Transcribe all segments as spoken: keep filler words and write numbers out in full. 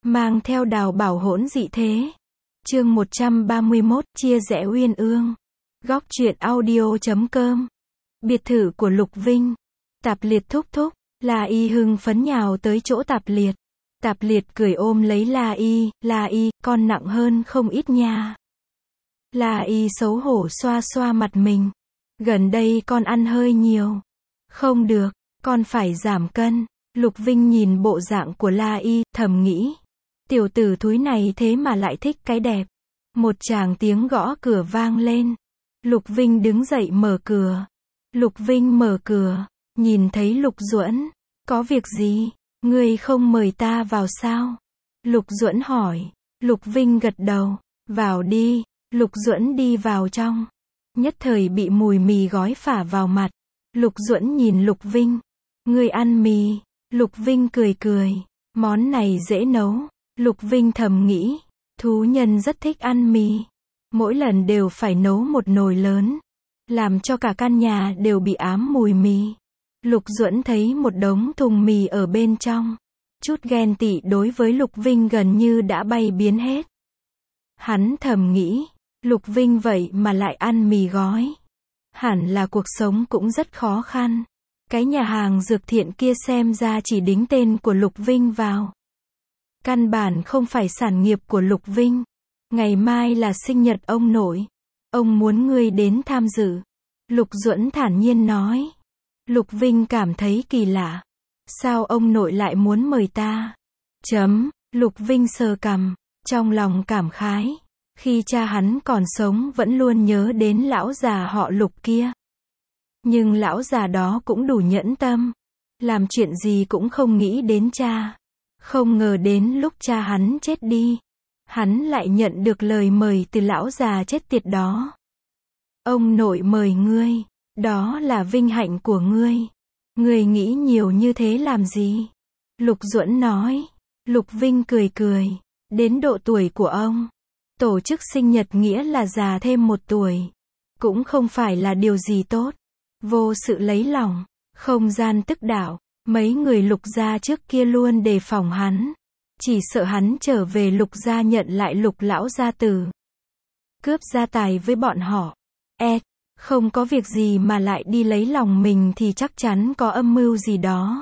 mang theo Đào Bảo hỗn dị thế. Chương một trăm ba mươi mốt, chia rẽ uyên ương. Góc truyện audio chấm com. Biệt thự của Lục Vinh. Tạp Liệt thúc thúc, La Y hưng phấn nhào tới chỗ Tạp Liệt. Tạp Liệt cười ôm lấy La Y, La Y, con nặng hơn không ít nha. La Y xấu hổ xoa xoa mặt mình. Gần đây con ăn hơi nhiều. Không được, con phải giảm cân. Lục Vinh nhìn bộ dạng của La Y, thầm nghĩ. Tiểu tử thúi này thế mà lại thích cái đẹp. Một tràng tiếng gõ cửa vang lên. Lục Vinh đứng dậy mở cửa. Lục Vinh mở cửa, nhìn thấy Lục Duẫn. Có việc gì? Ngươi không mời ta vào sao? Lục Duẫn hỏi. Lục Vinh gật đầu. Vào đi. Lục Duẫn đi vào trong. Nhất thời bị mùi mì gói phả vào mặt. Lục Duẫn nhìn Lục Vinh. Ngươi ăn mì. Lục Vinh cười cười. Món này dễ nấu. Lục Vinh thầm nghĩ. Thú nhân rất thích ăn mì. Mỗi lần đều phải nấu một nồi lớn. Làm cho cả căn nhà đều bị ám mùi mì. Lục Duẫn thấy một đống thùng mì ở bên trong. Chút ghen tị đối với Lục Vinh gần như đã bay biến hết. Hắn thầm nghĩ. Lục Vinh vậy mà lại ăn mì gói. Hẳn là cuộc sống cũng rất khó khăn. Cái nhà hàng dược thiện kia xem ra chỉ đính tên của Lục Vinh vào. Căn bản không phải sản nghiệp của Lục Vinh. Ngày mai là sinh nhật ông nội. Ông muốn ngươi đến tham dự. Lục Duẫn thản nhiên nói. Lục Vinh cảm thấy kỳ lạ. Sao ông nội lại muốn mời ta? Chấm. Lục Vinh sờ cằm. Trong lòng cảm khái. Khi cha hắn còn sống vẫn luôn nhớ đến lão già họ Lục kia. Nhưng lão già đó cũng đủ nhẫn tâm. Làm chuyện gì cũng không nghĩ đến cha. Không ngờ đến lúc cha hắn chết đi. Hắn lại nhận được lời mời từ lão già chết tiệt đó. Ông nội mời ngươi. Đó là vinh hạnh của ngươi. Ngươi nghĩ nhiều như thế làm gì? Lục Duẫn nói. Lục Vinh cười cười. Đến độ tuổi của ông. Tổ chức sinh nhật nghĩa là già thêm một tuổi. Cũng không phải là điều gì tốt. Vô sự lấy lòng. Không gian tức đạo. Mấy người Lục gia trước kia luôn đề phòng hắn. Chỉ sợ hắn trở về Lục gia nhận lại Lục lão gia tử. Cướp gia tài với bọn họ. E, không có việc gì mà lại đi lấy lòng mình thì chắc chắn có âm mưu gì đó.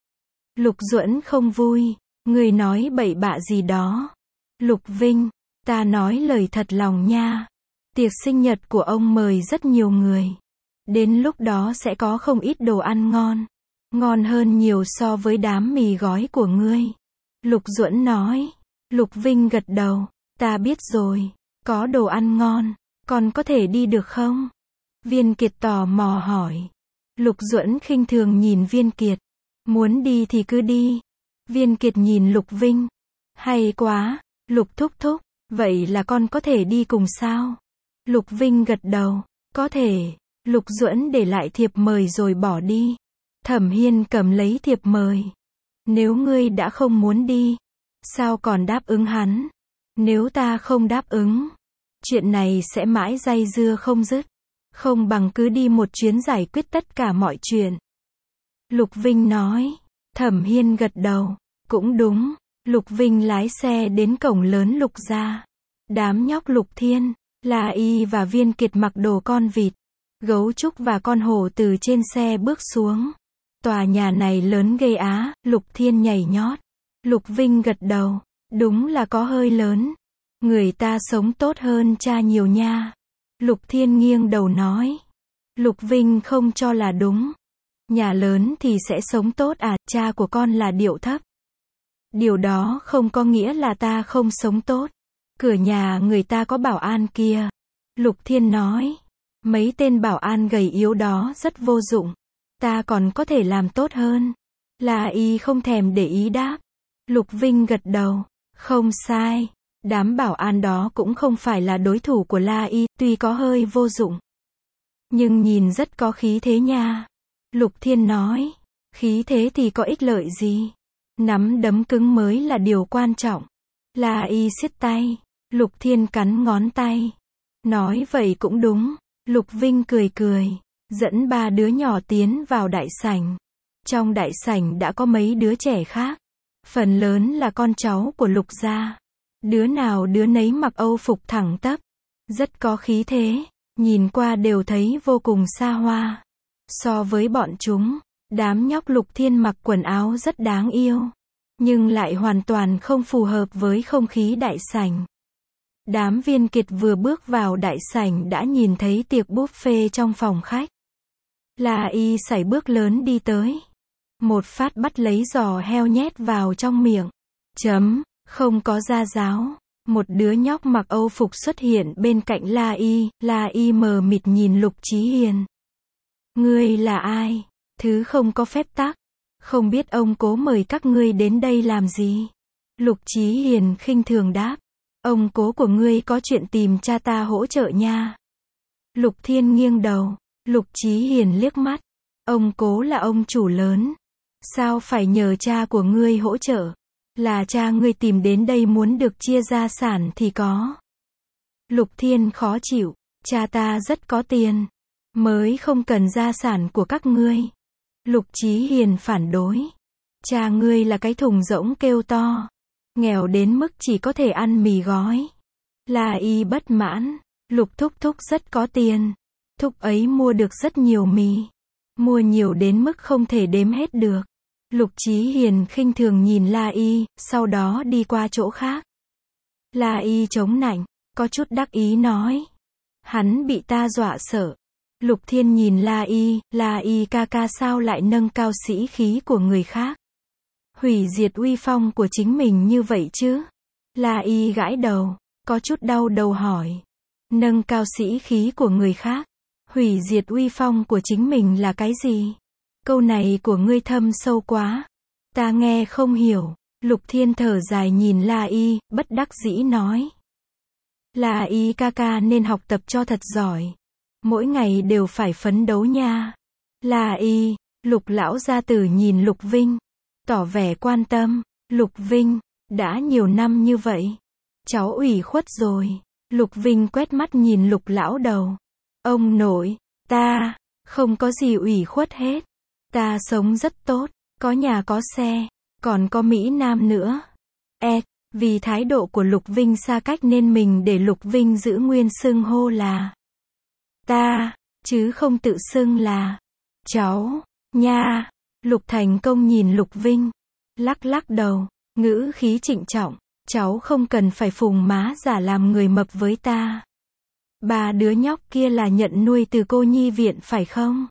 Lục Duẫn không vui. Người nói bậy bạ gì đó. Lục Vinh, ta nói lời thật lòng nha. Tiệc sinh nhật của ông mời rất nhiều người. Đến lúc đó sẽ có không ít đồ ăn ngon. Ngon hơn nhiều so với đám mì gói của ngươi. Lục Duẫn nói. Lục Vinh gật đầu. Ta biết rồi. Có đồ ăn ngon. Còn có thể đi được không? Viên Kiệt tò mò hỏi. Lục Duẫn khinh thường nhìn Viên Kiệt. Muốn đi thì cứ đi. Viên Kiệt nhìn Lục Vinh. Hay quá. Lục thúc thúc. Vậy là con có thể đi cùng sao? Lục Vinh gật đầu. Có thể. Lục Duẫn để lại thiệp mời rồi bỏ đi. Thẩm Hiên cầm lấy thiệp mời. Nếu ngươi đã không muốn đi, sao còn đáp ứng hắn? Nếu ta không đáp ứng, chuyện này sẽ mãi day dưa không dứt. Không bằng cứ đi một chuyến giải quyết tất cả mọi chuyện. Lục Vinh nói. Thẩm Hiên gật đầu. Cũng đúng. Lục Vinh lái xe đến cổng lớn Lục gia. Đám nhóc Lục Thiên, La Y và Viên Kiệt mặc đồ con vịt, gấu trúc và con hổ từ trên xe bước xuống. Tòa nhà này lớn ghê á. Lục Thiên nhảy nhót. Lục Vinh gật đầu. Đúng là có hơi lớn. Người ta sống tốt hơn cha nhiều nha. Lục Thiên nghiêng đầu nói. Lục Vinh không cho là đúng. Nhà lớn thì sẽ sống tốt à? Cha của con là điệu thấp. Điều đó không có nghĩa là ta không sống tốt. Cửa nhà người ta có bảo an kia. Lục Thiên nói. Mấy tên bảo an gầy yếu đó rất vô dụng. Ta còn có thể làm tốt hơn. La Y không thèm để ý đáp. Lục Vinh gật đầu. Không sai. Đám bảo an đó cũng không phải là đối thủ của La Y, tuy có hơi vô dụng. Nhưng nhìn rất có khí thế nha. Lục Thiên nói. Khí thế thì có ích lợi gì? Nắm đấm cứng mới là điều quan trọng. La Y siết tay. Lục Thiên cắn ngón tay. Nói vậy cũng đúng. Lục Vinh cười cười. Dẫn ba đứa nhỏ tiến vào đại sảnh. Trong đại sảnh đã có mấy đứa trẻ khác. Phần lớn là con cháu của Lục gia. Đứa nào đứa nấy mặc âu phục thẳng tắp, rất có khí thế, nhìn qua đều thấy vô cùng xa hoa. So với bọn chúng, đám nhóc Lục Thiên mặc quần áo rất đáng yêu, nhưng lại hoàn toàn không phù hợp với không khí đại sảnh. Đám Viên Kiệt vừa bước vào đại sảnh đã nhìn thấy tiệc buffet trong phòng khách. La Y sải bước lớn đi tới, một phát bắt lấy giò heo nhét vào trong miệng. Chấm, không có gia giáo. Một đứa nhóc mặc âu phục xuất hiện bên cạnh La Y, La Y mờ mịt nhìn Lục Chí Hiền. Ngươi là ai? Thứ không có phép tắc. Không biết ông cố mời các ngươi đến đây làm gì? Lục Chí Hiền khinh thường đáp. Ông cố của ngươi có chuyện tìm cha ta hỗ trợ nha. Lục Thiên nghiêng đầu. Lục Chí Hiền liếc mắt. Ông cố là ông chủ lớn. Sao phải nhờ cha của ngươi hỗ trợ? Là cha ngươi tìm đến đây muốn được chia gia sản thì có. Lục Thiên khó chịu. Cha ta rất có tiền, mới không cần gia sản của các ngươi. Lục Chí Hiền phản đối. Cha ngươi là cái thùng rỗng kêu to. Nghèo đến mức chỉ có thể ăn mì gói. La Y bất mãn. Lục thúc thúc rất có tiền. Thúc ấy mua được rất nhiều mì. Mua nhiều đến mức không thể đếm hết được. Lục Chí Hiền khinh thường nhìn La Y, sau đó đi qua chỗ khác. La Y chống nạnh, có chút đắc ý nói. Hắn bị ta dọa sợ. Lục Thiên nhìn La Y, La Y ca ca sao lại nâng cao sĩ khí của người khác? Hủy diệt uy phong của chính mình như vậy chứ? La Y gãi đầu, có chút đau đầu hỏi. Nâng cao sĩ khí của người khác? Hủy diệt uy phong của chính mình là cái gì? Câu này của ngươi thâm sâu quá. Ta nghe không hiểu. Lục Thiên thở dài nhìn La Y, bất đắc dĩ nói. La Y ca ca nên học tập cho thật giỏi. Mỗi ngày đều phải phấn đấu nha. La Y, Lục lão gia tử nhìn Lục Vinh, tỏ vẻ quan tâm. Lục Vinh, đã nhiều năm như vậy, cháu ủy khuất rồi. Lục Vinh quét mắt nhìn Lục lão đầu. Ông nội, ta, không có gì ủy khuất hết. Ta sống rất tốt, có nhà có xe, còn có Mỹ Nam nữa. E, vì thái độ của Lục Vinh xa cách nên mình để Lục Vinh giữ nguyên xưng hô là ta, chứ không tự xưng là cháu, nha. Lục Thành Công nhìn Lục Vinh, lắc lắc đầu, ngữ khí trịnh trọng. Cháu không cần phải phùng má giả làm người mập với ta. Ba đứa nhóc kia là nhận nuôi từ cô nhi viện phải không?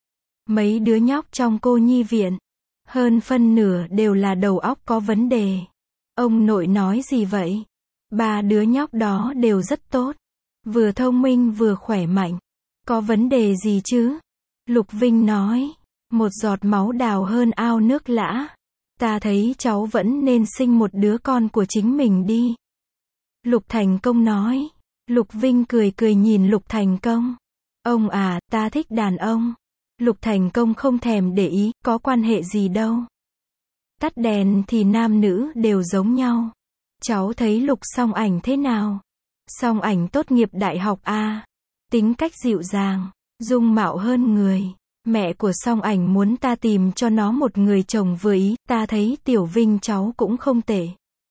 Mấy đứa nhóc trong cô nhi viện, hơn phân nửa đều là đầu óc có vấn đề. Ông nội nói gì vậy? Ba đứa nhóc đó đều rất tốt. Vừa thông minh vừa khỏe mạnh. Có vấn đề gì chứ? Lục Vinh nói. Một giọt máu đào hơn ao nước lã. Ta thấy cháu vẫn nên sinh một đứa con của chính mình đi. Lục Thành Công nói. Lục Vinh cười cười nhìn Lục Thành Công. Ông à, ta thích đàn ông. Lục Thành Công không thèm để ý, có quan hệ gì đâu. Tắt đèn thì nam nữ đều giống nhau. Cháu thấy Lục Song Ảnh thế nào? Song Ảnh tốt nghiệp đại học A. Tính cách dịu dàng, dung mạo hơn người. Mẹ của Song Ảnh muốn ta tìm cho nó một người chồng vừa ý, ta thấy Tiểu Vinh cháu cũng không tệ.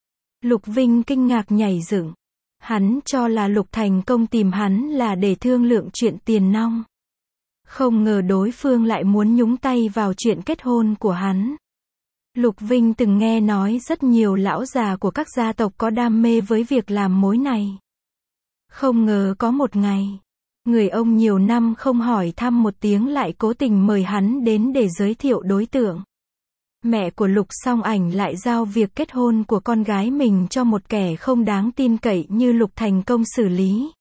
Lục Vinh kinh ngạc nhảy dựng. Hắn cho là Lục Thành Công tìm hắn là để thương lượng chuyện tiền nong. Không ngờ đối phương lại muốn nhúng tay vào chuyện kết hôn của hắn. Lục Vinh từng nghe nói rất nhiều lão già của các gia tộc có đam mê với việc làm mối này. Không ngờ có một ngày, người ông nhiều năm không hỏi thăm một tiếng lại cố tình mời hắn đến để giới thiệu đối tượng. Mẹ của Lục Song Ảnh lại giao việc kết hôn của con gái mình cho một kẻ không đáng tin cậy như Lục Thành Công xử lý.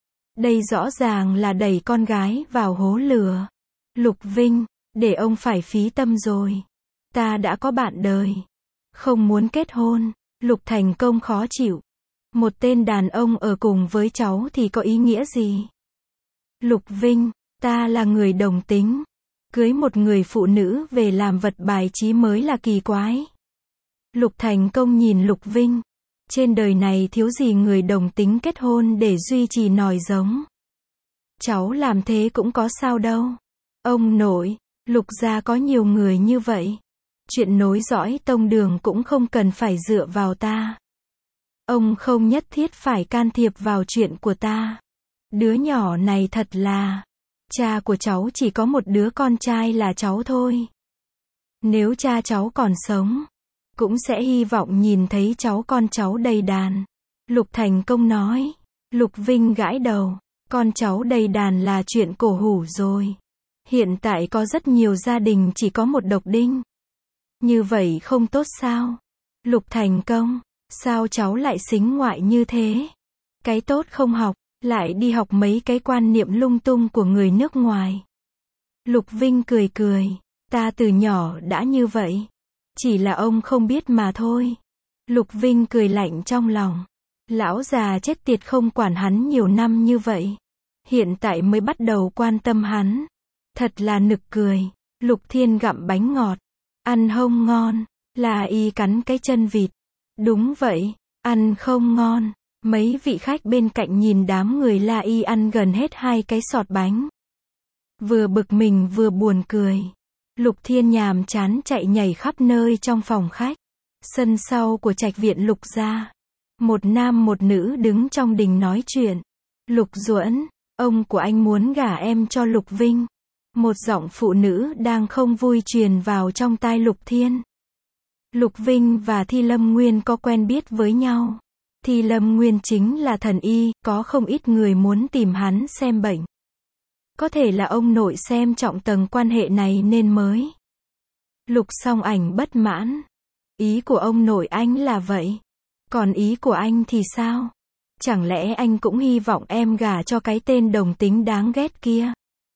Đây rõ ràng là đẩy con gái vào hố lửa. Lục Vinh, để ông phải phí tâm rồi. Ta đã có bạn đời, không muốn kết hôn. Lục Thành Công khó chịu. Một tên đàn ông ở cùng với cháu thì có ý nghĩa gì? Lục Vinh, ta là người đồng tính. Cưới một người phụ nữ về làm vật bài trí mới là kỳ quái. Lục Thành Công nhìn Lục Vinh. Trên đời này thiếu gì người đồng tính kết hôn để duy trì nòi giống. Cháu làm thế cũng có sao đâu. Ông nội, Lục gia có nhiều người như vậy. Chuyện nối dõi tông đường cũng không cần phải dựa vào ta. Ông không nhất thiết phải can thiệp vào chuyện của ta. Đứa nhỏ này thật là... Cha của cháu chỉ có một đứa con trai là cháu thôi. Nếu cha cháu còn sống, cũng sẽ hy vọng nhìn thấy cháu con cháu đầy đàn. Lục Thành Công nói. Lục Vinh gãi đầu. Con cháu đầy đàn là chuyện cổ hủ rồi. Hiện tại có rất nhiều gia đình chỉ có một độc đinh. Như vậy không tốt sao? Lục Thành Công. Sao cháu lại sính ngoại như thế? Cái tốt không học, lại đi học mấy cái quan niệm lung tung của người nước ngoài. Lục Vinh cười cười. Ta từ nhỏ đã như vậy. Chỉ là ông không biết mà thôi. Lục Vinh cười lạnh trong lòng. Lão già chết tiệt không quản hắn nhiều năm như vậy. Hiện tại mới bắt đầu quan tâm hắn. Thật là nực cười. Lục Thiên gặm bánh ngọt. Ăn không ngon. Là y cắn cái chân vịt. Đúng vậy. Ăn không ngon. Mấy vị khách bên cạnh nhìn đám người La Y ăn gần hết hai cái sọt bánh. Vừa bực mình vừa buồn cười. Lục Thiên nhàm chán chạy nhảy khắp nơi trong phòng khách. Sân sau của trạch viện Lục gia. Một nam một nữ đứng trong đình nói chuyện. Lục Duẫn, ông của anh muốn gả em cho Lục Vinh. Một giọng phụ nữ đang không vui truyền vào trong tai Lục Thiên. Lục Vinh và Thi Lâm Nguyên có quen biết với nhau. Thi Lâm Nguyên chính là thần y, có không ít người muốn tìm hắn xem bệnh. Có thể là ông nội xem trọng tầng quan hệ này nên mới. Lục Song Ảnh bất mãn. Ý của ông nội anh là vậy. Còn ý của anh thì sao? Chẳng lẽ anh cũng hy vọng em gả cho cái tên đồng tính đáng ghét kia?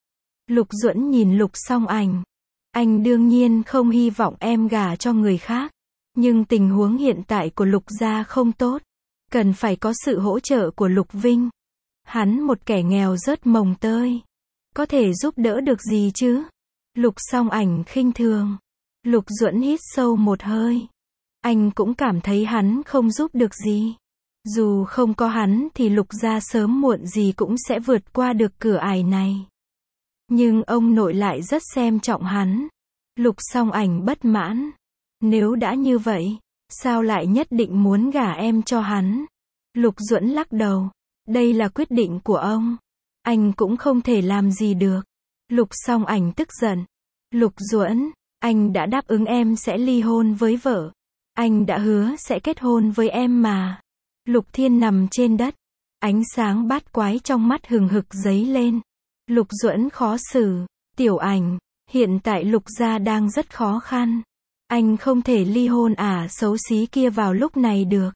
Lục Duẫn nhìn Lục Song Ảnh. Anh đương nhiên không hy vọng em gả cho người khác. Nhưng tình huống hiện tại của Lục gia không tốt. Cần phải có sự hỗ trợ của Lục Vinh. Hắn một kẻ nghèo rớt mồng tơi. Có thể giúp đỡ được gì chứ? Lục Song Ảnh khinh thường. Lục Duẫn hít sâu một hơi. Anh cũng cảm thấy hắn không giúp được gì. Dù không có hắn thì Lục gia sớm muộn gì cũng sẽ vượt qua được cửa ải này. Nhưng ông nội lại rất xem trọng hắn. Lục Song Ảnh bất mãn. Nếu đã như vậy, sao lại nhất định muốn gả em cho hắn? Lục Duẫn lắc đầu. Đây là quyết định của ông. Anh cũng không thể làm gì được. Lục Song Ảnh tức giận. Lục Duẫn, anh đã đáp ứng em sẽ ly hôn với vợ. Anh đã hứa sẽ kết hôn với em mà. Lục Thiên nằm trên đất. Ánh sáng bát quái trong mắt hừng hực dấy lên. Lục Duẫn khó xử. Tiểu Ảnh, hiện tại Lục gia đang rất khó khăn. Anh không thể ly hôn ả xấu xí kia vào lúc này được.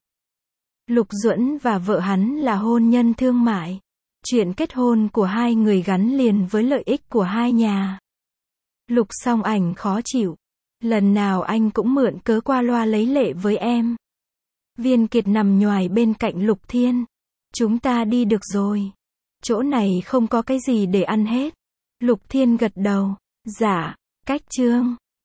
Lục Duẫn và vợ hắn là hôn nhân thương mại. Chuyện kết hôn của hai người gắn liền với lợi ích của hai nhà. Lục Song Ảnh khó chịu. Lần nào anh cũng mượn cớ qua loa lấy lệ với em. Viên Kiệt nằm nhoài bên cạnh Lục Thiên. Chúng ta đi được rồi. Chỗ này không có cái gì để ăn hết. Lục Thiên gật đầu. Dạ, cách chương.